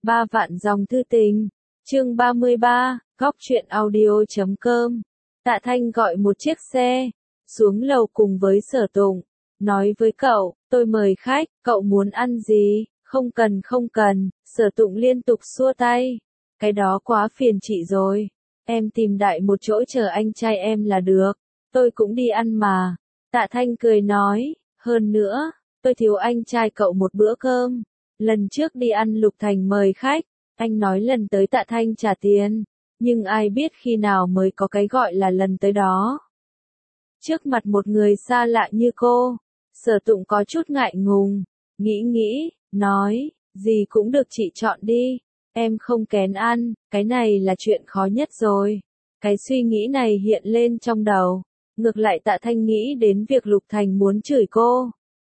3 vạn dòng thư tình. Chương 33, góc truyện audio.com. Tạ Thanh gọi một chiếc xe, xuống lầu cùng với Sở Tụng, nói với cậu, tôi mời khách, cậu muốn ăn gì? Không cần, Sở Tụng liên tục xua tay. Cái đó quá phiền chị rồi. Em tìm đại một chỗ chờ anh trai em là được. Tôi cũng đi ăn mà. Tạ Thanh cười nói, hơn nữa, tôi thiếu anh trai cậu một bữa cơm. Lần trước đi ăn Lục Thành mời khách, anh nói lần tới Tạ Thanh trả tiền. Nhưng ai biết khi nào mới có cái gọi là lần tới đó. Trước mặt một người xa lạ như cô, Sở Tụng có chút ngại ngùng, nghĩ, nói, gì cũng được chị chọn đi, em không kén ăn, cái này là chuyện khó nhất rồi. Cái suy nghĩ này hiện lên trong đầu, ngược lại Tạ Thanh nghĩ đến việc Lục Thành muốn chửi cô.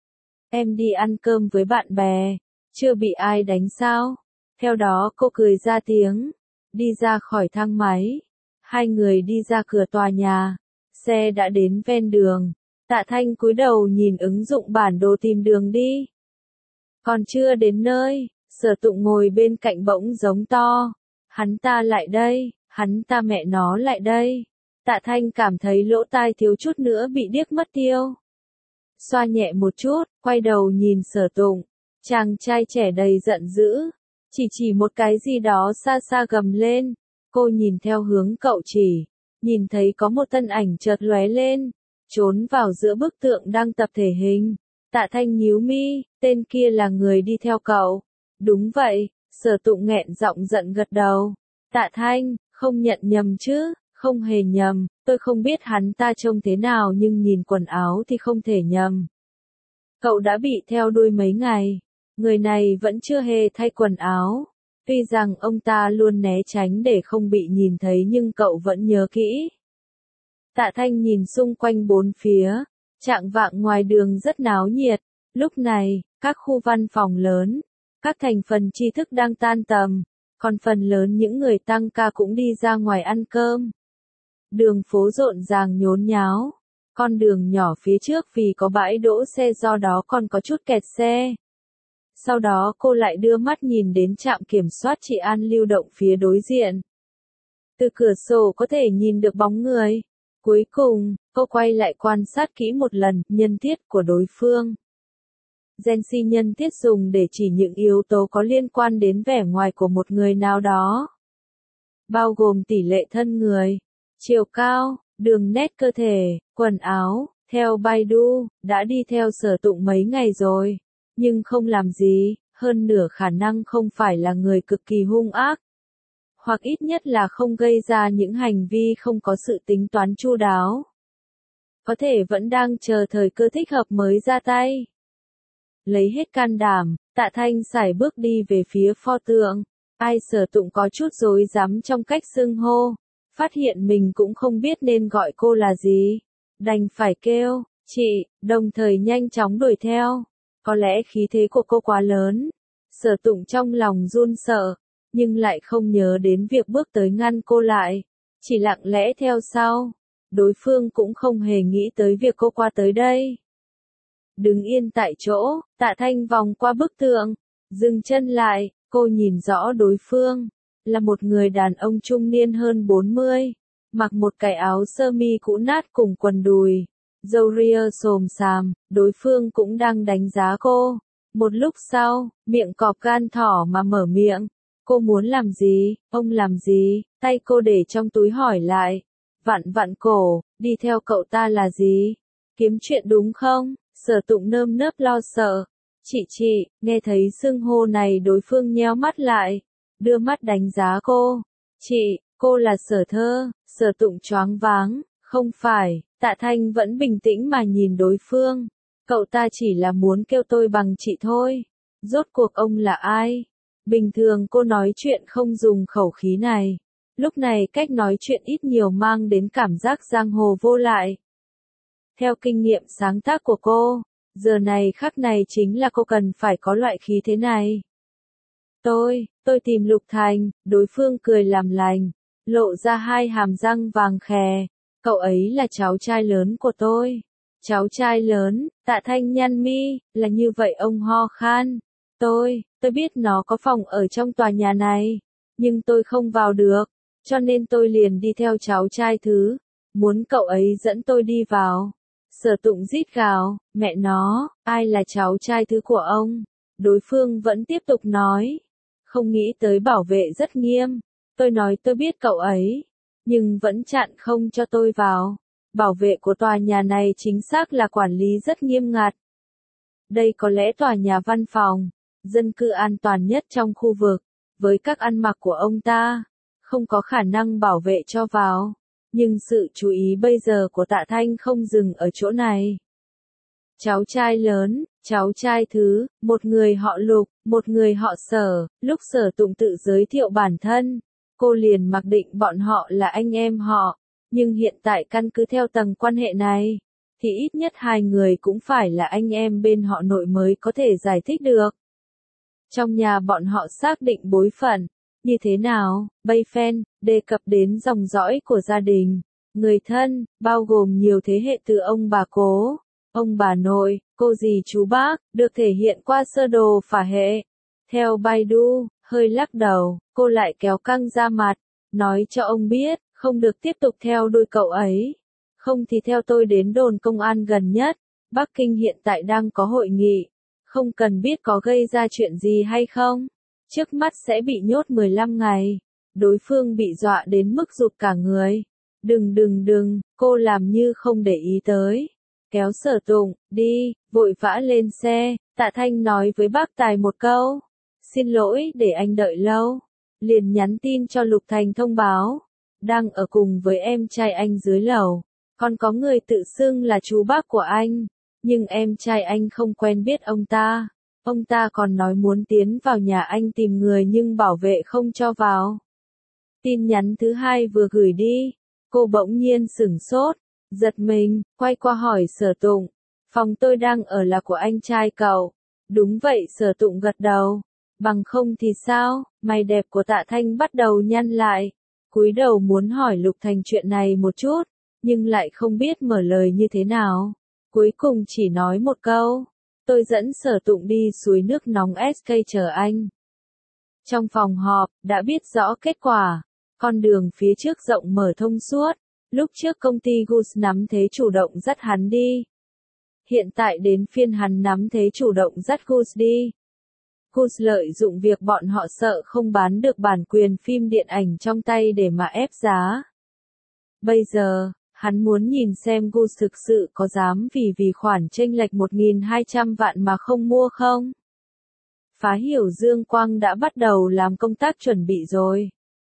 Em đi ăn cơm với bạn bè, chưa bị ai đánh sao? Theo đó cô cười ra tiếng, đi ra khỏi thang máy. Hai người đi ra cửa tòa nhà, xe đã đến ven đường. Tạ Thanh cúi đầu nhìn ứng dụng bản đồ tìm đường đi. Còn chưa đến nơi, Sở Tụng ngồi bên cạnh bỗng giống to. Hắn ta lại đây, hắn ta mẹ nó lại đây. Tạ Thanh cảm thấy lỗ tai thiếu chút nữa bị điếc mất tiêu. Xoa nhẹ một chút, quay đầu nhìn Sở Tụng. Chàng trai trẻ đầy giận dữ, chỉ một cái gì đó xa xa gầm lên. Cô nhìn theo hướng cậu chỉ, nhìn thấy có một thân ảnh chợt lóe lên, trốn vào giữa bức tượng đang tập thể hình. Tạ Thanh nhíu mi, tên kia là người đi theo cậu. Đúng vậy, Sở Tụng nghẹn giọng giận gật đầu. Tạ Thanh, không nhận nhầm chứ? Không hề nhầm, tôi không biết hắn ta trông thế nào nhưng nhìn quần áo thì không thể nhầm. Cậu đã bị theo đuôi mấy ngày, người này vẫn chưa hề thay quần áo. Tuy rằng ông ta luôn né tránh để không bị nhìn thấy nhưng cậu vẫn nhớ kỹ. Tạ Thanh nhìn xung quanh bốn phía, chạng vạng ngoài đường rất náo nhiệt. Lúc này, các khu văn phòng lớn, các thành phần tri thức đang tan tầm, còn phần lớn những người tăng ca cũng đi ra ngoài ăn cơm. Đường phố rộn ràng nhốn nháo, con đường nhỏ phía trước vì có bãi đỗ xe do đó còn có chút kẹt xe. Sau đó cô lại đưa mắt nhìn đến trạm kiểm soát trị an lưu động phía đối diện. Từ cửa sổ có thể nhìn được bóng người. Cuối cùng, cô quay lại quan sát kỹ một lần nhân tiết của đối phương. Gen si nhân tiết dùng để chỉ những yếu tố có liên quan đến vẻ ngoài của một người nào đó. Bao gồm tỷ lệ thân người, chiều cao, đường nét cơ thể, quần áo. Theo Baidu, đã đi theo Sở Tụng mấy ngày rồi, nhưng không làm gì, hơn nửa khả năng không phải là người cực kỳ hung ác. Hoặc ít nhất là không gây ra những hành vi không có sự tính toán chu đáo. Có thể vẫn đang chờ thời cơ thích hợp mới ra tay. Lấy hết can đảm, Tạ Thanh sải bước đi về phía pho tượng. Ai Sở Tụng có chút rối rắm trong cách xưng hô. Phát hiện mình cũng không biết nên gọi cô là gì. Đành phải kêu, chị, đồng thời nhanh chóng đuổi theo. Có lẽ khí thế của cô quá lớn. Sở Tụng trong lòng run sợ, nhưng lại không nhớ đến việc bước tới ngăn cô lại. Chỉ lặng lẽ theo sau. Đối phương cũng không hề nghĩ tới việc cô qua tới đây. Đứng yên tại chỗ, Tạ Thanh vòng qua bức tượng, dừng chân lại, cô nhìn rõ đối phương. Là một người đàn ông trung niên hơn 40, mặc một cái áo sơ mi cũ nát cùng quần đùi, râu ria xồm xàm, đối phương cũng đang đánh giá cô. Một lúc sau, miệng cọp gan thỏ mà mở miệng. Cô muốn làm gì, ông làm gì? Tay cô để trong túi hỏi lại. Vặn cổ, đi theo cậu ta là gì? Kiếm chuyện đúng không? Sở Tụng nơm nớp lo sợ. Chị, nghe thấy xưng hô này đối phương nheo mắt lại, đưa mắt đánh giá cô. Chị, cô là Sở Thơ. Sở Tụng choáng váng, không phải. Tạ Thanh vẫn bình tĩnh mà nhìn đối phương. Cậu ta chỉ là muốn kêu tôi bằng chị thôi. Rốt cuộc ông là ai? Bình thường cô nói chuyện không dùng khẩu khí này. Lúc này cách nói chuyện ít nhiều mang đến cảm giác giang hồ vô lại. Theo kinh nghiệm sáng tác của cô, giờ này khắc này chính là cô cần phải có loại khí thế này. Tôi tìm Lục Thành, đối phương cười làm lành, lộ ra hai hàm răng vàng khè. Cậu ấy là cháu trai lớn của tôi. Cháu trai lớn, Tạ Thanh nhăn mi, là như vậy ông ho khan. Tôi biết nó có phòng ở trong tòa nhà này, nhưng tôi không vào được, cho nên tôi liền đi theo cháu trai Thứ, muốn cậu ấy dẫn tôi đi vào. Sở Tụng rít gào, mẹ nó, ai là cháu trai Thứ của ông? Đối phương vẫn tiếp tục nói, không nghĩ tới bảo vệ rất nghiêm. Tôi nói tôi biết cậu ấy, nhưng vẫn chặn không cho tôi vào. Bảo vệ của tòa nhà này chính xác là quản lý rất nghiêm ngặt. Đây có lẽ tòa nhà văn phòng, dân cư an toàn nhất trong khu vực, với các ăn mặc của ông ta, không có khả năng bảo vệ cho vào. Nhưng sự chú ý bây giờ của Tạ Thanh không dừng ở chỗ này. Cháu trai lớn, cháu trai Thứ, một người họ Lục, một người họ Sở. Lúc Sở Tụng tự giới thiệu bản thân, cô liền mặc định bọn họ là anh em họ. Nhưng hiện tại căn cứ theo tầng quan hệ này, thì ít nhất hai người cũng phải là anh em bên họ nội mới có thể giải thích được. Trong nhà bọn họ xác định bối phận như thế nào? Bayfen đề cập đến dòng dõi của gia đình, người thân, bao gồm nhiều thế hệ từ ông bà cố, ông bà nội, cô dì chú bác, được thể hiện qua sơ đồ phả hệ. Theo Baidu, hơi lắc đầu, cô lại kéo căng ra mặt, nói cho ông biết, không được tiếp tục theo đuôi cậu ấy. Không thì theo tôi đến đồn công an gần nhất. Bắc Kinh hiện tại đang có hội nghị, không cần biết có gây ra chuyện gì hay không. Trước mắt sẽ bị nhốt 15 ngày. Đối phương bị dọa đến mức rụt cả người. Đừng, cô làm như không để ý tới. Kéo Sở Tụng, đi, vội vã lên xe. Tạ Thanh nói với bác Tài một câu. Xin lỗi để anh đợi lâu. Liền nhắn tin cho Lục Thành thông báo. Đang ở cùng với em trai anh dưới lầu. Còn có người tự xưng là chú bác của anh. Nhưng em trai anh không quen biết ông ta. Ông ta còn nói muốn tiến vào nhà anh tìm người nhưng bảo vệ không cho vào. Tin nhắn thứ hai vừa gửi đi. Cô bỗng nhiên sửng sốt. Giật mình, quay qua hỏi Sở Tụng. Phòng tôi đang ở là của anh trai cậu. Đúng vậy, Sở Tụng gật đầu. Bằng không thì sao? Mày đẹp của Tạ Thanh bắt đầu nhăn lại. Cúi đầu muốn hỏi Lục Thành chuyện này một chút, nhưng lại không biết mở lời như thế nào. Cuối cùng chỉ nói một câu. Tôi dẫn Sở Tụng đi suối nước nóng SK chờ anh. Trong phòng họp, đã biết rõ kết quả. Con đường phía trước rộng mở thông suốt. Lúc trước công ty Goose nắm thế chủ động dắt hắn đi. Hiện tại đến phiên hắn nắm thế chủ động dắt Goose đi. Goose lợi dụng việc bọn họ sợ không bán được bản quyền phim điện ảnh trong tay để mà ép giá. Bây giờ, hắn muốn nhìn xem Goose thực sự có dám vì khoản chênh lệch 1.200 vạn mà không mua không. Phá Hiểu Dương Quang đã bắt đầu làm công tác chuẩn bị rồi.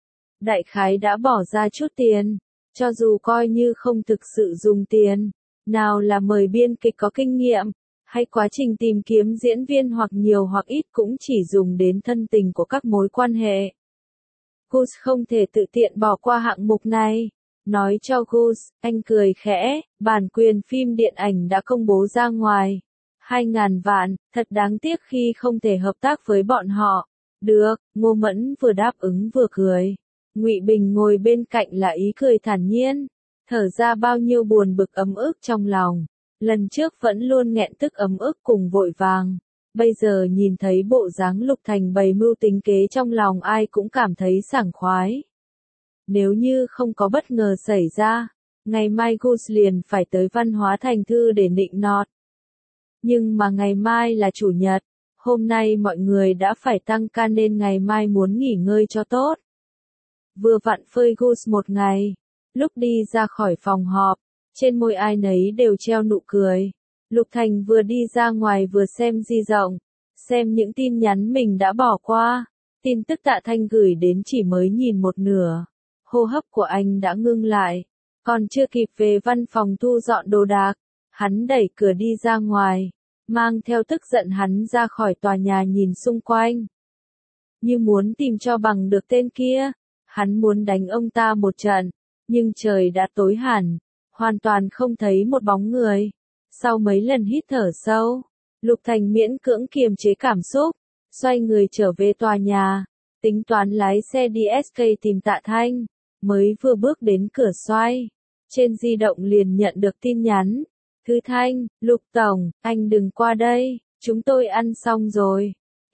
Đại khái đã bỏ ra chút tiền, cho dù coi như không thực sự dùng tiền, nào là mời biên kịch có kinh nghiệm, hay quá trình tìm kiếm diễn viên hoặc nhiều hoặc ít cũng chỉ dùng đến thân tình của các mối quan hệ. Goose không thể tự tiện bỏ qua hạng mục này. Nói cho Goose, anh cười khẽ, bản quyền phim điện ảnh đã công bố ra ngoài. 2.000 vạn, thật đáng tiếc khi không thể hợp tác với bọn họ. Được, Ngô Mẫn vừa đáp ứng vừa cười. Ngụy Bình ngồi bên cạnh là ý cười thản nhiên, thở ra bao nhiêu buồn bực ấm ức trong lòng. Lần trước vẫn luôn nghẹn tức ấm ức cùng vội vàng. Bây giờ nhìn thấy bộ dáng Lục Thành bày mưu tính kế trong lòng ai cũng cảm thấy sảng khoái. Nếu như không có bất ngờ xảy ra, ngày mai Goose liền phải tới Văn hóa Thành Thư để nịnh nọt. Nhưng mà ngày mai là chủ nhật, hôm nay mọi người đã phải tăng ca nên ngày mai muốn nghỉ ngơi cho tốt. Vừa vặn phơi Goose một ngày, lúc đi ra khỏi phòng họp, trên môi ai nấy đều treo nụ cười. Lục Thành vừa đi ra ngoài vừa xem di động, xem những tin nhắn mình đã bỏ qua. Tin tức Tạ Thanh gửi đến chỉ mới nhìn một nửa. Hô hấp của anh đã ngưng lại. Còn chưa kịp về văn phòng thu dọn đồ đạc, hắn đẩy cửa đi ra ngoài, mang theo tức giận hắn ra khỏi tòa nhà nhìn xung quanh. Như muốn tìm cho bằng được tên kia, hắn muốn đánh ông ta một trận, nhưng trời đã tối hẳn, hoàn toàn không thấy một bóng người. Sau mấy lần hít thở sâu, Lục Thành miễn cưỡng kiềm chế cảm xúc, xoay người trở về tòa nhà, tính toán lái xe đi SK tìm Tạ Thanh, mới vừa bước đến cửa xoay. Trên di động liền nhận được tin nhắn. Thư Thanh, Lục Tổng, anh đừng qua đây, chúng tôi ăn xong rồi.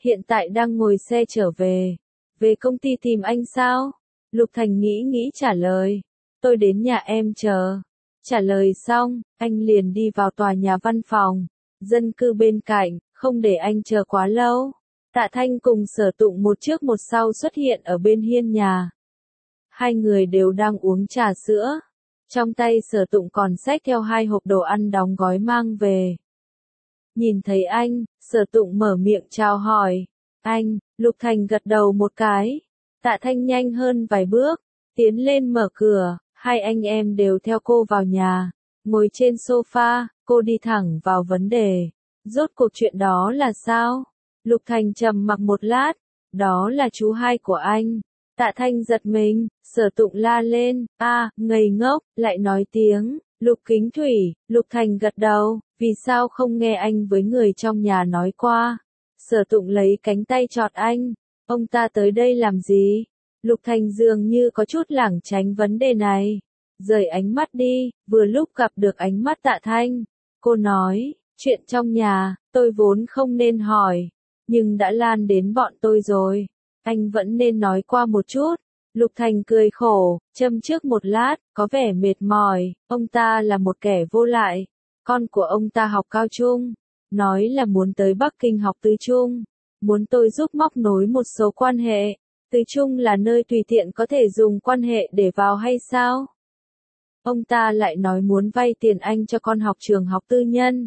Hiện tại đang ngồi xe trở về. Về công ty tìm anh sao? Lục Thành nghĩ trả lời. Tôi đến nhà em chờ. Trả lời xong, anh liền đi vào tòa nhà văn phòng, dân cư bên cạnh, không để anh chờ quá lâu. Tạ Thanh cùng Sở Tụng một trước một sau xuất hiện ở bên hiên nhà. Hai người đều đang uống trà sữa. Trong tay Sở Tụng còn xách theo 2 hộp đồ ăn đóng gói mang về. Nhìn thấy anh, Sở Tụng mở miệng chào hỏi. Anh, Lục Thành gật đầu một cái. Tạ Thanh nhanh hơn vài bước, tiến lên mở cửa, hai anh em đều theo cô vào nhà. Ngồi trên sofa, cô đi thẳng vào vấn đề. Rốt cuộc chuyện đó là sao? Lục Thành trầm mặc một lát. Đó là chú hai của anh. Tạ Thanh giật mình, Sở Tụng la lên, ngây ngốc, lại nói tiếng, Lục Kính Thủy. Lục Thành gật đầu, vì sao không nghe anh với người trong nhà nói qua? Sở Tụng lấy cánh tay chọt anh, ông ta tới đây làm gì? Lục Thành dường như có chút lảng tránh vấn đề này. Rời ánh mắt đi, vừa lúc gặp được ánh mắt Tạ Thanh. Cô nói, chuyện trong nhà, tôi vốn không nên hỏi, nhưng đã lan đến bọn tôi rồi. Anh vẫn nên nói qua một chút. Lục Thành cười khổ, châm trước một lát, có vẻ mệt mỏi. Ông ta là một kẻ vô lại. Con của ông ta học cao trung, nói là muốn tới Bắc Kinh học tứ trung. Muốn tôi giúp móc nối một số quan hệ. Tứ trung là nơi tùy tiện có thể dùng quan hệ để vào hay sao? Ông ta lại nói muốn vay tiền anh cho con học trường học tư nhân.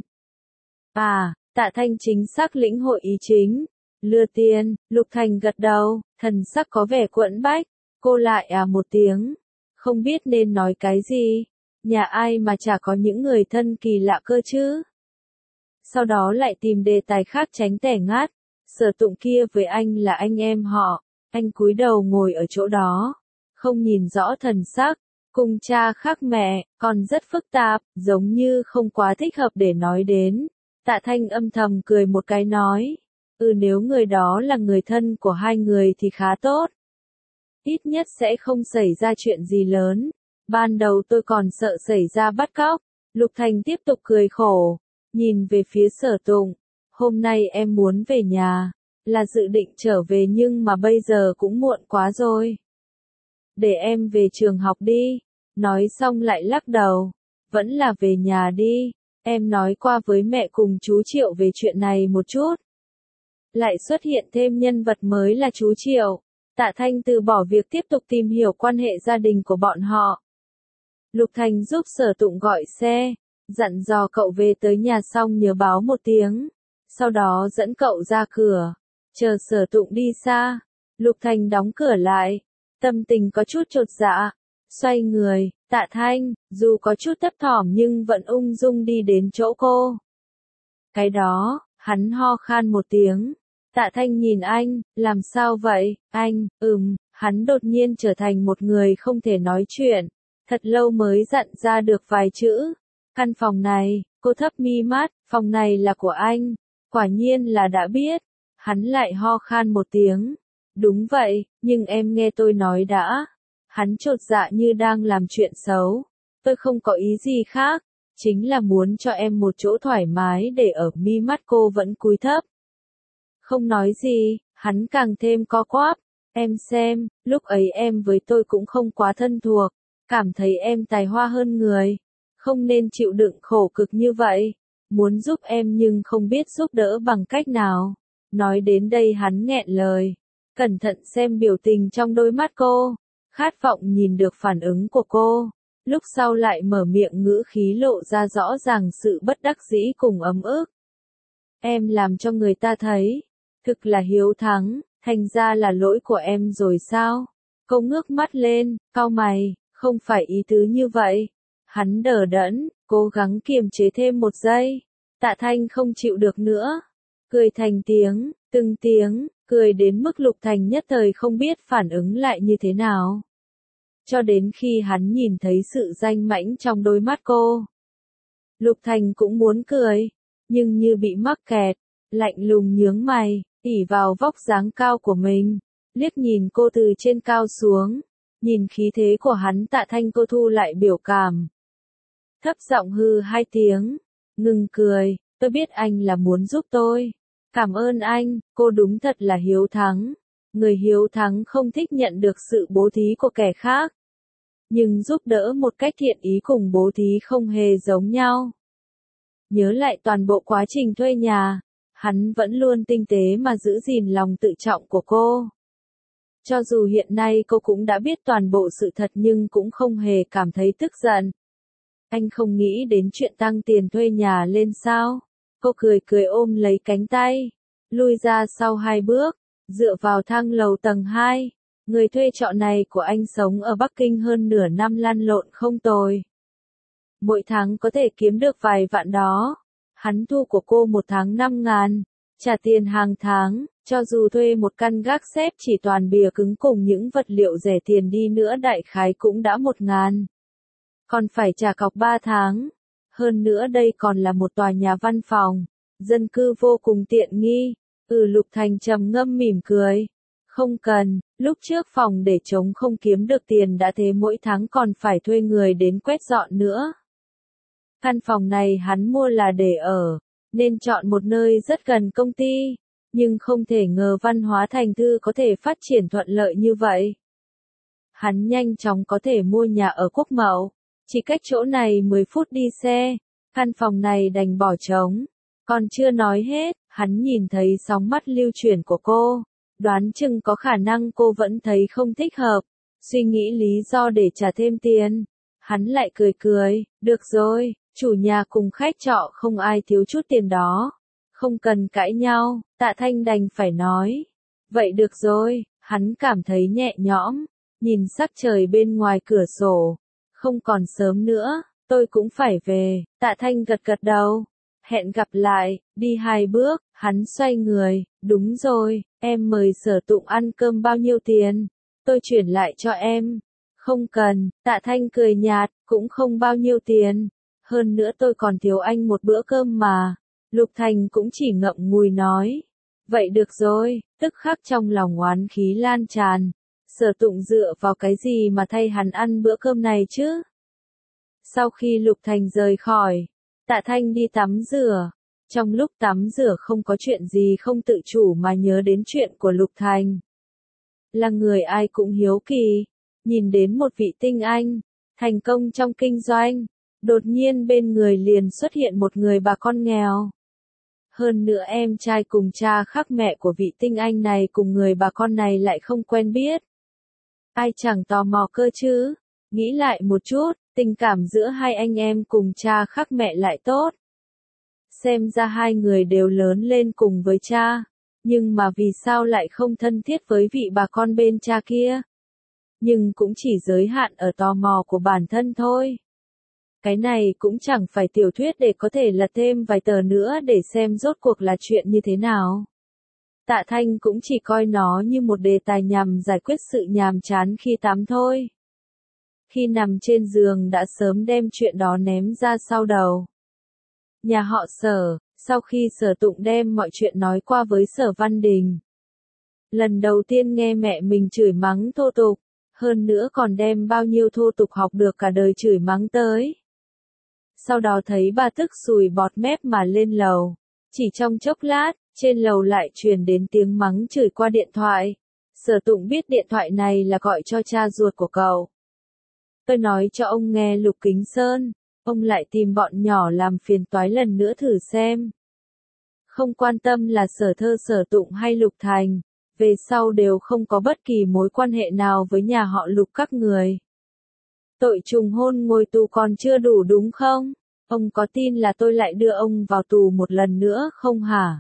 Tạ Thanh chính xác lĩnh hội ý chính. Lừa tiền. Lục Thành gật đầu, thần sắc có vẻ quẫn bách. Cô lại một tiếng. Không biết nên nói cái gì. Nhà ai mà chả có những người thân kỳ lạ cơ chứ. Sau đó lại tìm đề tài khác tránh tẻ ngát. Sở Tụng kia với anh là anh em họ. Anh cúi đầu ngồi ở chỗ đó. Không nhìn rõ thần sắc. Cùng cha khác mẹ, còn rất phức tạp, giống như không quá thích hợp để nói đến. Tạ Thanh âm thầm cười một cái nói. Nếu người đó là người thân của hai người thì khá tốt. Ít nhất sẽ không xảy ra chuyện gì lớn. Ban đầu tôi còn sợ xảy ra bắt cóc. Lục Thành tiếp tục cười khổ. Nhìn về phía Sở Tụng. Hôm nay em muốn về nhà. Là dự định trở về nhưng mà bây giờ cũng muộn quá rồi. Để em về trường học đi. Nói xong lại lắc đầu. Vẫn là về nhà đi. Em nói qua với mẹ cùng chú Triệu về chuyện này một chút. Lại xuất hiện thêm nhân vật mới là chú Triệu. Tạ Thanh từ bỏ việc tiếp tục tìm hiểu quan hệ gia đình của bọn họ. Lục Thành giúp Sở Tụng gọi xe. Dặn dò cậu về tới nhà xong nhớ báo một tiếng. Sau đó dẫn cậu ra cửa. Chờ Sở Tụng đi xa. Lục Thành đóng cửa lại. Tâm tình có chút chột dạ. Xoay người, Tạ Thanh, dù có chút thấp thỏm nhưng vẫn ung dung đi đến chỗ cô. Cái đó, hắn ho khan một tiếng. Tạ Thanh nhìn anh, làm sao vậy, anh, hắn đột nhiên trở thành một người không thể nói chuyện. Thật lâu mới dặn ra được vài chữ. Căn phòng này, cô thấp mi mắt, phòng này là của anh. Quả nhiên là đã biết. Hắn lại ho khan một tiếng. Đúng vậy, nhưng em nghe tôi nói đã. Hắn chột dạ như đang làm chuyện xấu. Tôi không có ý gì khác. Chính là muốn cho em một chỗ thoải mái để ở. Mi mắt cô vẫn cúi thấp. Không nói gì, hắn càng thêm co quắp. Em xem, lúc ấy em với tôi cũng không quá thân thuộc. Cảm thấy em tài hoa hơn người. Không nên chịu đựng khổ cực như vậy. Muốn giúp em nhưng không biết giúp đỡ bằng cách nào. Nói đến đây hắn nghẹn lời. Cẩn thận xem biểu tình trong đôi mắt cô. Khát vọng nhìn được phản ứng của cô. Lúc sau lại mở miệng ngữ khí lộ ra rõ ràng sự bất đắc dĩ cùng ấm ức. Em làm cho người ta thấy. Thực là hiếu thắng, thành ra là lỗi của em rồi sao? Cô ngước mắt lên, cau mày, không phải ý tứ như vậy. Hắn đờ đẫn, cố gắng kiềm chế thêm một giây. Tạ Thanh không chịu được nữa. Cười thành tiếng, từng tiếng, cười đến mức Lục Thành nhất thời không biết phản ứng lại như thế nào. Cho đến khi hắn nhìn thấy sự danh mãnh trong đôi mắt cô. Lục Thành cũng muốn cười, nhưng như bị mắc kẹt, lạnh lùng nhướng mày, ỉ vào vóc dáng cao của mình, liếc nhìn cô từ trên cao xuống, nhìn khí thế của hắn. Tạ Thanh cô thu lại biểu cảm. Thấp giọng hư 2 tiếng, ngừng cười, tôi biết anh là muốn giúp tôi. Cảm ơn anh, cô đúng thật là hiếu thắng. Người hiếu thắng không thích nhận được sự bố thí của kẻ khác. Nhưng giúp đỡ một cách thiện ý cùng bố thí không hề giống nhau. Nhớ lại toàn bộ quá trình thuê nhà, hắn vẫn luôn tinh tế mà giữ gìn lòng tự trọng của cô. Cho dù hiện nay cô cũng đã biết toàn bộ sự thật nhưng cũng không hề cảm thấy tức giận. Anh không nghĩ đến chuyện tăng tiền thuê nhà lên sao? Cô cười cười ôm lấy cánh tay, lui ra sau 2 bước, dựa vào thang lầu tầng 2. Người thuê trọ này của anh sống ở Bắc Kinh hơn nửa năm lăn lộn không tồi. Mỗi tháng có thể kiếm được vài vạn đó. Hắn thu của cô một tháng 5.000, trả tiền hàng tháng, cho dù thuê một căn gác xếp chỉ toàn bìa cứng cùng những vật liệu rẻ tiền đi nữa đại khái cũng đã 1.000. Còn phải trả cọc 3 tháng. Hơn nữa đây còn là một tòa nhà văn phòng, dân cư vô cùng tiện nghi. Lục Thành trầm ngâm mỉm cười. Không cần, lúc trước phòng để trống không kiếm được tiền đã thế mỗi tháng còn phải thuê người đến quét dọn nữa. Căn phòng này hắn mua là để ở, nên chọn một nơi rất gần công ty, nhưng không thể ngờ Văn Hóa Thành Thư có thể phát triển thuận lợi như vậy. Hắn nhanh chóng có thể mua nhà ở Quốc Mậu, chỉ cách chỗ này 10 phút đi xe, căn phòng này đành bỏ trống. Còn chưa nói hết, hắn nhìn thấy sóng mắt lưu chuyển của cô, đoán chừng có khả năng cô vẫn thấy không thích hợp, suy nghĩ lý do để trả thêm tiền. Hắn lại cười cười, được rồi, chủ nhà cùng khách trọ không ai thiếu chút tiền đó. Không cần cãi nhau, Tạ Thanh đành phải nói. Vậy được rồi, hắn cảm thấy nhẹ nhõm, nhìn sắc trời bên ngoài cửa sổ. Không còn sớm nữa, tôi cũng phải về, Tạ Thanh gật gật đầu. Hẹn gặp lại, đi 2 bước, hắn xoay người, đúng rồi, em mời Sở Tụng ăn cơm bao nhiêu tiền? Tôi chuyển lại cho em. Không cần, Tạ Thanh cười nhạt, cũng không bao nhiêu tiền. Hơn nữa tôi còn thiếu anh một bữa cơm mà. Lục Thành cũng chỉ ngậm ngùi nói. Vậy được rồi, tức khắc trong lòng oán khí lan tràn. Sở Tụng dựa vào cái gì mà thay hắn ăn bữa cơm này chứ? Sau khi Lục Thành rời khỏi, Tạ Thanh đi tắm rửa. Trong lúc tắm rửa không có chuyện gì không tự chủ mà nhớ đến chuyện của Lục Thành. Là người ai cũng hiếu kỳ, nhìn đến một vị tinh anh, thành công trong kinh doanh, đột nhiên bên người liền xuất hiện một người bà con nghèo. Hơn nữa em trai cùng cha khác mẹ của vị tinh anh này cùng người bà con này lại không quen biết. Ai chẳng tò mò cơ chứ, nghĩ lại một chút, tình cảm giữa hai anh em cùng cha khác mẹ lại tốt. Xem ra hai người đều lớn lên cùng với cha, nhưng mà vì sao lại không thân thiết với vị bà con bên cha kia? Nhưng cũng chỉ giới hạn ở tò mò của bản thân thôi. Cái này cũng chẳng phải tiểu thuyết để có thể lật thêm vài tờ nữa để xem rốt cuộc là chuyện như thế nào. Tạ Thanh cũng chỉ coi nó như một đề tài nhằm giải quyết sự nhàm chán khi tắm thôi. Khi nằm trên giường đã sớm đem chuyện đó ném ra sau đầu. Nhà họ Sở, sau khi Sở Tụng đem mọi chuyện nói qua với Sở Văn Đình. Lần đầu tiên nghe mẹ mình chửi mắng thô tục, hơn nữa còn đem bao nhiêu thô tục học được cả đời chửi mắng tới. Sau đó thấy bà tức sùi bọt mép mà lên lầu. Chỉ trong chốc lát, trên lầu lại truyền đến tiếng mắng chửi qua điện thoại. Sở Tụng biết điện thoại này là gọi cho cha ruột của cậu. Tôi nói cho ông nghe Lục Kính Sơn, ông lại tìm bọn nhỏ làm phiền toái lần nữa thử xem. Không quan tâm là Sở Thơ Sở Tụng hay Lục Thành, về sau đều không có bất kỳ mối quan hệ nào với nhà họ Lục các người. Tội trùng hôn ngồi tù còn chưa đủ đúng không? Ông có tin là tôi lại đưa ông vào tù một lần nữa không hả?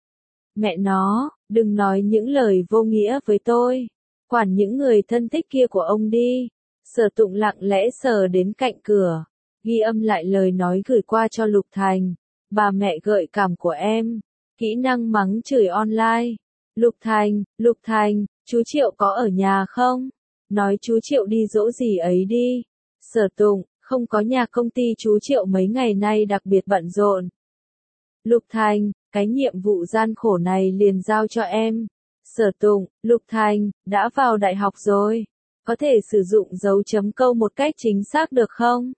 Mẹ nó, đừng nói những lời vô nghĩa với tôi. Quản những người thân thích kia của ông đi. Sở Tụng lặng lẽ sờ đến cạnh cửa, ghi âm lại lời nói gửi qua cho Lục Thành. Bà mẹ gợi cảm của em. Kỹ năng mắng chửi online. Lục Thành, chú Triệu có ở nhà không? Nói chú Triệu đi dỗ gì ấy đi. Sở Tụng, không có nhà công ty chú Triệu mấy ngày nay đặc biệt bận rộn. Lục Thành, cái nhiệm vụ gian khổ này liền giao cho em. Sở Tụng, Lục Thành, đã vào đại học rồi. Có thể sử dụng dấu chấm câu một cách chính xác được không?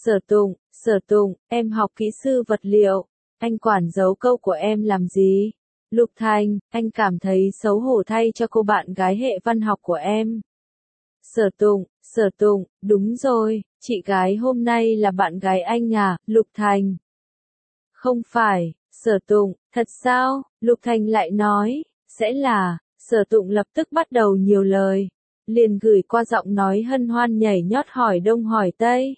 Sở Tụng, em học kỹ sư vật liệu. Anh quản dấu câu của em làm gì? Lục Thành, anh cảm thấy xấu hổ thay cho cô bạn gái hệ văn học của em. Sở Tụng, đúng rồi, chị gái hôm nay là bạn gái anh à, Lục Thành. Không phải, Sở Tụng, thật sao? Lục Thành lại nói, sẽ là, Sở Tụng lập tức bắt đầu nhiều lời, liền gửi qua giọng nói hân hoan nhảy nhót hỏi đông hỏi tây.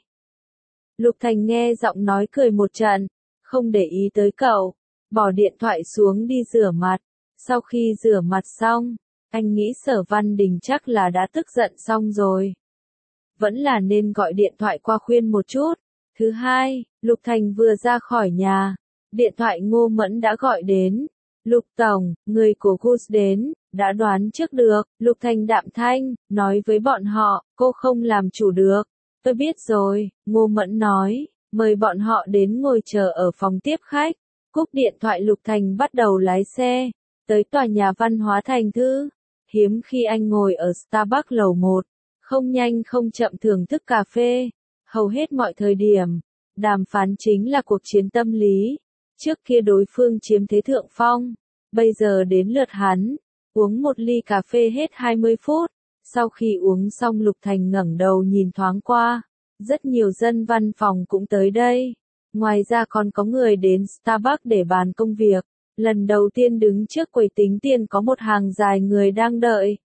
Lục Thành nghe giọng nói cười một trận, không để ý tới cậu, bỏ điện thoại xuống đi rửa mặt. Sau khi rửa mặt xong, anh nghĩ Sở Văn Đình chắc là đã tức giận xong rồi. Vẫn là nên gọi điện thoại qua khuyên một chút. Thứ hai, Lục Thành vừa ra khỏi nhà, điện thoại Ngô Mẫn đã gọi đến. Lục Tổng, người của Gus đến, đã đoán trước được. Lục Thành đạm thanh, nói với bọn họ, cô không làm chủ được. Tôi biết rồi, Ngô Mẫn nói, mời bọn họ đến ngồi chờ ở phòng tiếp khách. Cúp điện thoại Lục Thành bắt đầu lái xe, tới tòa nhà văn hóa thành thư. Hiếm khi anh ngồi ở Starbucks lầu 1, không nhanh không chậm thưởng thức cà phê. Hầu hết mọi thời điểm, đàm phán chính là cuộc chiến tâm lý. Trước kia đối phương chiếm thế thượng phong, bây giờ đến lượt hắn. Uống một ly cà phê hết 20 phút. Sau khi uống xong Lục Thành ngẩng đầu nhìn thoáng qua. Rất nhiều dân văn phòng cũng tới đây. Ngoài ra còn có người đến Starbucks để bàn công việc. Lần đầu tiên đứng trước quầy tính tiền có một hàng dài người đang đợi.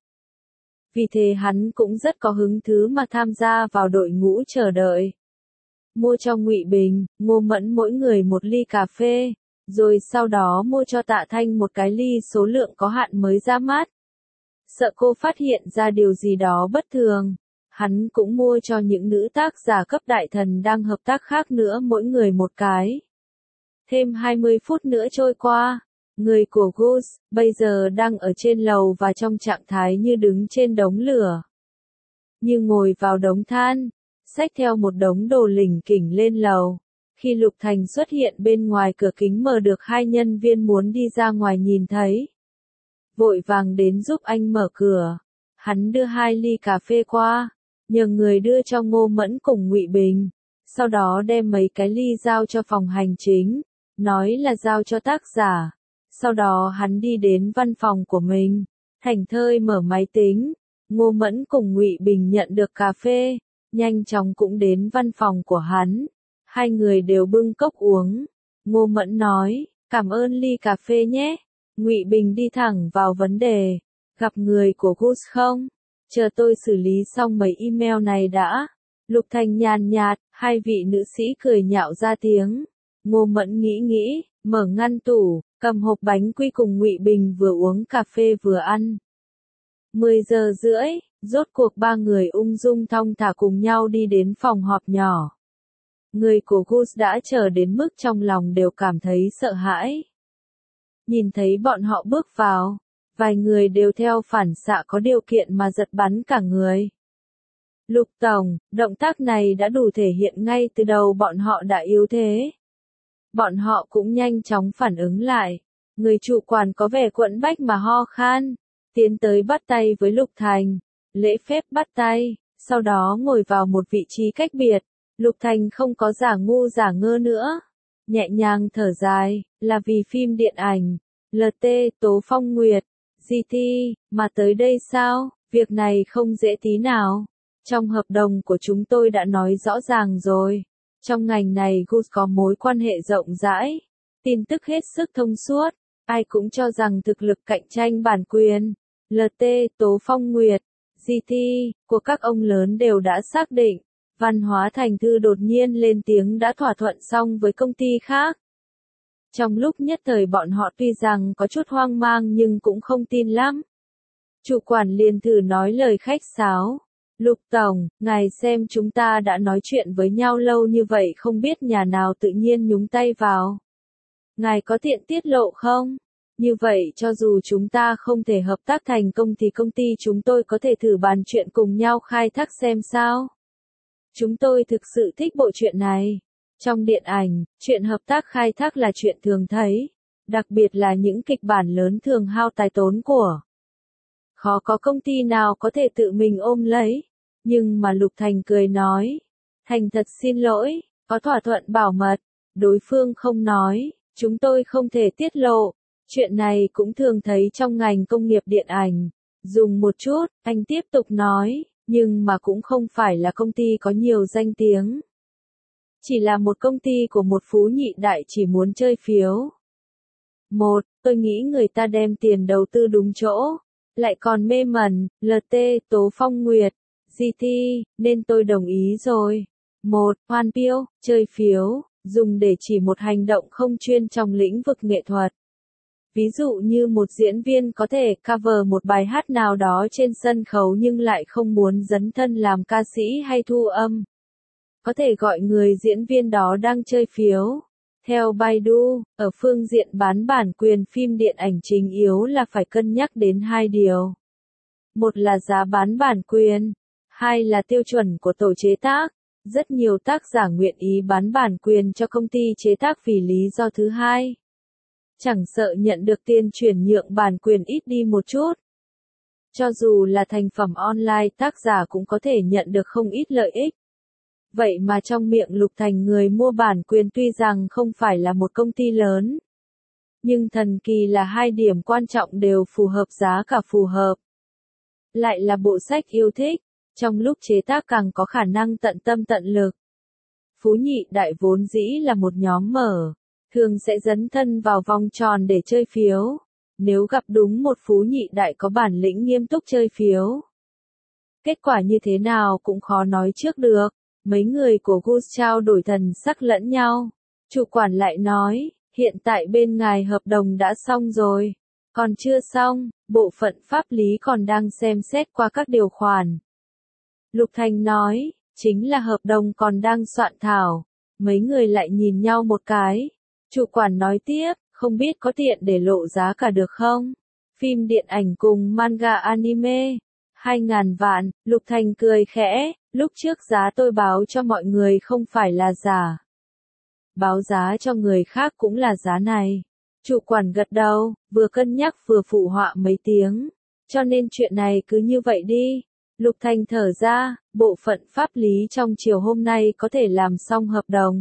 Vì thế hắn cũng rất có hứng thú mà tham gia vào đội ngũ chờ đợi. Mua cho Ngụy Bình, Ngô Mẫn mỗi người một ly cà phê, rồi sau đó mua cho Tạ Thanh một cái ly số lượng có hạn mới ra mắt. Sợ cô phát hiện ra điều gì đó bất thường, hắn cũng mua cho những nữ tác giả cấp đại thần đang hợp tác khác nữa mỗi người một cái. Thêm 20 phút nữa trôi qua, người của Gus bây giờ đang ở trên lầu và trong trạng thái như đứng trên đống lửa. Như ngồi vào đống than, xách theo một đống đồ lỉnh kỉnh lên lầu. Khi Lục Thành xuất hiện bên ngoài cửa kính mở được hai nhân viên muốn đi ra ngoài nhìn thấy. Vội vàng đến giúp anh mở cửa. Hắn đưa 2 ly cà phê qua, nhờ người đưa cho Ngô Mẫn cùng Ngụy Bình. Sau đó đem mấy cái ly giao cho phòng hành chính, nói là giao cho tác giả. Sau đó hắn đi đến văn phòng của mình, thảnh thơi mở máy tính. Ngô Mẫn cùng Ngụy Bình nhận được cà phê, nhanh chóng cũng đến văn phòng của hắn. Hai người đều bưng cốc uống. Ngô Mẫn nói, cảm ơn ly cà phê nhé. Ngụy Bình đi thẳng vào vấn đề, gặp người của Gus không? Chờ tôi xử lý xong mấy email này đã. Lục Thành nhàn nhạt, hai vị nữ sĩ cười nhạo ra tiếng. Ngô Mẫn nghĩ, mở ngăn tủ, cầm hộp bánh quy cùng Ngụy Bình vừa uống cà phê vừa ăn. 10 giờ rưỡi, rốt cuộc ba người ung dung thong thả cùng nhau đi đến phòng họp nhỏ. Người của Gus đã chờ đến mức trong lòng đều cảm thấy sợ hãi. Nhìn thấy bọn họ bước vào, vài người đều theo phản xạ có điều kiện mà giật bắn cả người. Lục Tổng, động tác này đã đủ thể hiện ngay từ đầu bọn họ đã yếu thế. Bọn họ cũng nhanh chóng phản ứng lại. Người chủ quản có vẻ quẫn bách mà ho khan, tiến tới bắt tay với Lục Thành, lễ phép bắt tay, sau đó ngồi vào một vị trí cách biệt. Lục Thành không có giả ngu giả ngơ nữa, nhẹ nhàng thở dài, là vì phim điện ảnh, LT, Tố Phong Nguyệt, GT, mà tới đây sao, việc này không dễ tí nào. Trong hợp đồng của chúng tôi đã nói rõ ràng rồi, trong ngành này Gus có mối quan hệ rộng rãi, tin tức hết sức thông suốt, ai cũng cho rằng thực lực cạnh tranh bản quyền, LT, Tố Phong Nguyệt, GT, của các ông lớn đều đã xác định. Văn hóa thành thư đột nhiên lên tiếng đã thỏa thuận xong với công ty khác. Trong lúc nhất thời bọn họ tuy rằng có chút hoang mang nhưng cũng không tin lắm. Chủ quản liền thử nói lời khách sáo. Lục Tổng, ngài xem chúng ta đã nói chuyện với nhau lâu như vậy không biết nhà nào tự nhiên nhúng tay vào. Ngài có tiện tiết lộ không? Như vậy cho dù chúng ta không thể hợp tác thành công thì công ty chúng tôi có thể thử bàn chuyện cùng nhau khai thác xem sao. Chúng tôi thực sự thích bộ truyện này. Trong điện ảnh, chuyện hợp tác khai thác là chuyện thường thấy, đặc biệt là những kịch bản lớn thường hao tài tốn của. Khó có công ty nào có thể tự mình ôm lấy. Nhưng mà Lục Thành cười nói, thành thật xin lỗi, có thỏa thuận bảo mật, đối phương không nói, chúng tôi không thể tiết lộ. Chuyện này cũng thường thấy trong ngành công nghiệp điện ảnh. Dùng một chút, anh tiếp tục nói, nhưng mà cũng không phải là công ty có nhiều danh tiếng. Chỉ là một công ty của một phú nhị đại chỉ muốn chơi phiếu. Tôi nghĩ người ta đem tiền đầu tư đúng chỗ, lại còn mê mẩn, LT, Tố Phong Nguyệt, GT, nên tôi đồng ý rồi. Hoan Piêu, chơi phiếu, dùng để chỉ một hành động không chuyên trong lĩnh vực nghệ thuật. Ví dụ như một diễn viên có thể cover một bài hát nào đó trên sân khấu nhưng lại không muốn dấn thân làm ca sĩ hay thu âm. Có thể gọi người diễn viên đó đang chơi phiếu. Theo Baidu, ở phương diện bán bản quyền phim điện ảnh chính yếu là phải cân nhắc đến hai điều. Một là giá bán bản quyền, hai là tiêu chuẩn của tổ chế tác. Rất nhiều tác giả nguyện ý bán bản quyền cho công ty chế tác vì lý do thứ hai. Chẳng sợ nhận được tiền chuyển nhượng bản quyền ít đi một chút. Cho dù là thành phẩm online tác giả cũng có thể nhận được không ít lợi ích. Vậy mà trong miệng Lục Thành người mua bản quyền tuy rằng không phải là một công ty lớn. Nhưng thần kỳ là hai điểm quan trọng đều phù hợp, giá cả phù hợp. Lại là bộ sách yêu thích, trong lúc chế tác càng có khả năng tận tâm tận lực. Phú nhị đại vốn dĩ là một nhóm mở, thường sẽ dấn thân vào vòng tròn để chơi phiếu. Nếu gặp đúng một phú nhị đại có bản lĩnh nghiêm túc chơi phiếu, kết quả như thế nào cũng khó nói trước được. Mấy người của Gus trao đổi thần sắc lẫn nhau. Chủ quản lại nói, hiện tại bên ngài hợp đồng đã xong rồi. Còn chưa xong, bộ phận pháp lý còn đang xem xét qua các điều khoản. Lục Thành nói, chính là hợp đồng còn đang soạn thảo. Mấy người lại nhìn nhau một cái. Chủ quản nói tiếp, không biết có tiện để lộ giá cả được không? Phim điện ảnh cùng manga anime. 2.000 vạn, Lục Thành cười khẽ, lúc trước giá tôi báo cho mọi người không phải là giả. Báo giá cho người khác cũng là giá này. Chủ quản gật đầu, vừa cân nhắc vừa phụ họa mấy tiếng. Cho nên chuyện này cứ như vậy đi. Lục Thành thở ra, bộ phận pháp lý trong chiều hôm nay có thể làm xong hợp đồng.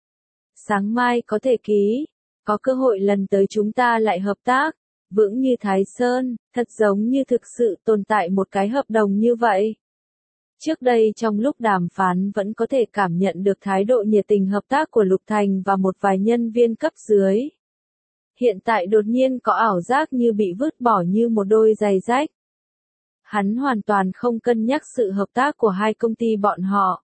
Sáng mai có thể ký, có cơ hội lần tới chúng ta lại hợp tác. Vững như Thái Sơn, thật giống như thực sự tồn tại một cái hợp đồng như vậy. Trước đây trong lúc đàm phán vẫn có thể cảm nhận được thái độ nhiệt tình hợp tác của Lục Thành và một vài nhân viên cấp dưới. Hiện tại đột nhiên có ảo giác như bị vứt bỏ như một đôi giày rách. Hắn hoàn toàn không cân nhắc sự hợp tác của hai công ty bọn họ.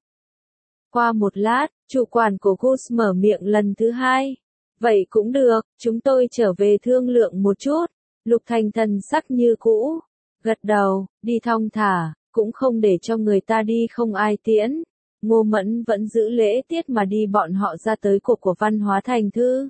Qua một lát, chủ quản của Gus mở miệng lần thứ hai. Vậy cũng được, chúng tôi trở về thương lượng một chút. Lục Thành thần sắc như cũ. Gật đầu, đi thong thả, cũng không để cho người ta đi không ai tiễn. Ngô Mẫn vẫn giữ lễ tiết mà đi bọn họ ra tới cục của Văn hóa Thành Thư.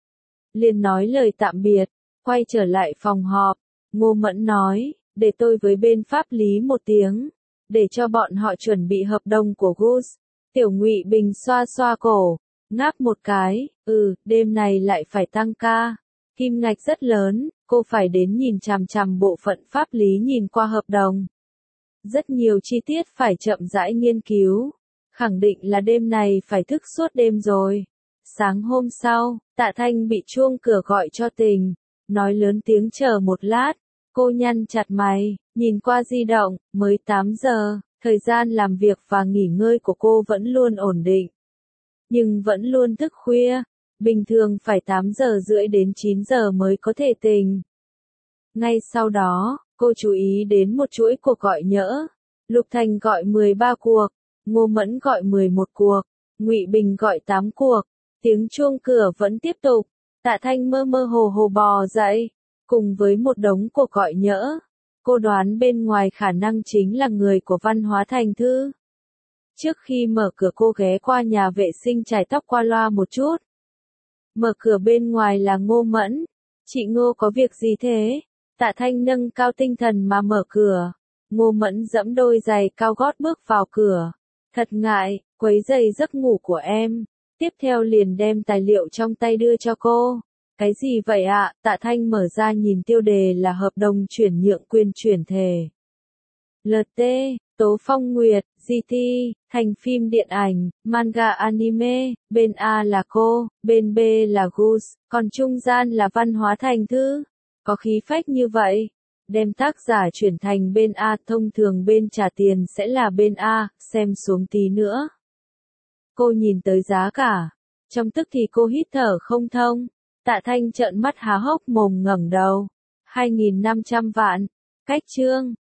Liền nói lời tạm biệt, quay trở lại phòng họp. Ngô Mẫn nói, để tôi với bên pháp lý một tiếng, để cho bọn họ chuẩn bị hợp đồng của Gus. Tiểu Ngụy Bình xoa xoa cổ, ngáp một cái, đêm này lại phải tăng ca. Kim ngạch rất lớn, cô phải đến nhìn chằm chằm bộ phận pháp lý nhìn qua hợp đồng. Rất nhiều chi tiết phải chậm rãi nghiên cứu. Khẳng định là đêm này phải thức suốt đêm rồi. Sáng hôm sau, Tạ Thanh bị chuông cửa gọi cho tỉnh. Nói lớn tiếng chờ một lát. Cô nhăn chặt mày, nhìn qua di động, mới 8 giờ. Thời gian làm việc và nghỉ ngơi của cô vẫn luôn ổn định. Nhưng vẫn luôn thức khuya. Bình thường phải 8 giờ rưỡi đến 9 giờ mới có thể tỉnh. Ngay sau đó, cô chú ý đến một chuỗi cuộc gọi nhỡ. Lục Thành gọi 13 cuộc, Ngô Mẫn gọi 11 cuộc, Ngụy Bình gọi 8 cuộc. Tiếng chuông cửa vẫn tiếp tục. Tạ Thanh mơ mơ hồ hồ bò dậy, cùng với một đống cuộc gọi nhỡ. Cô đoán bên ngoài khả năng chính là người của Văn hóa Thành Thư. Trước khi mở cửa cô ghé qua nhà vệ sinh chải tóc qua loa một chút. Mở cửa bên ngoài là Ngô Mẫn. Chị Ngô có việc gì thế? Tạ Thanh nâng cao tinh thần mà mở cửa. Ngô Mẫn giẫm đôi giày cao gót bước vào cửa. Thật ngại, quấy rầy giấc ngủ của em. Tiếp theo liền đem tài liệu trong tay đưa cho cô. Cái gì vậy ạ? Tạ Thanh mở ra nhìn tiêu đề là hợp đồng chuyển nhượng quyền chuyển thể. LT, Tố Phong Nguyệt, GT, thành phim điện ảnh, manga anime, bên A là cô, bên B là Goose, còn trung gian là văn hóa thành thư. Có khí phách như vậy, đem tác giả chuyển thành bên A, thông thường bên trả tiền sẽ là bên A, xem xuống tí nữa. Cô nhìn tới giá cả, trong tức thì cô hít thở không thông. Tạ Thanh trợn mắt há hốc mồm ngẩng đầu. 2.500 vạn, cách chương.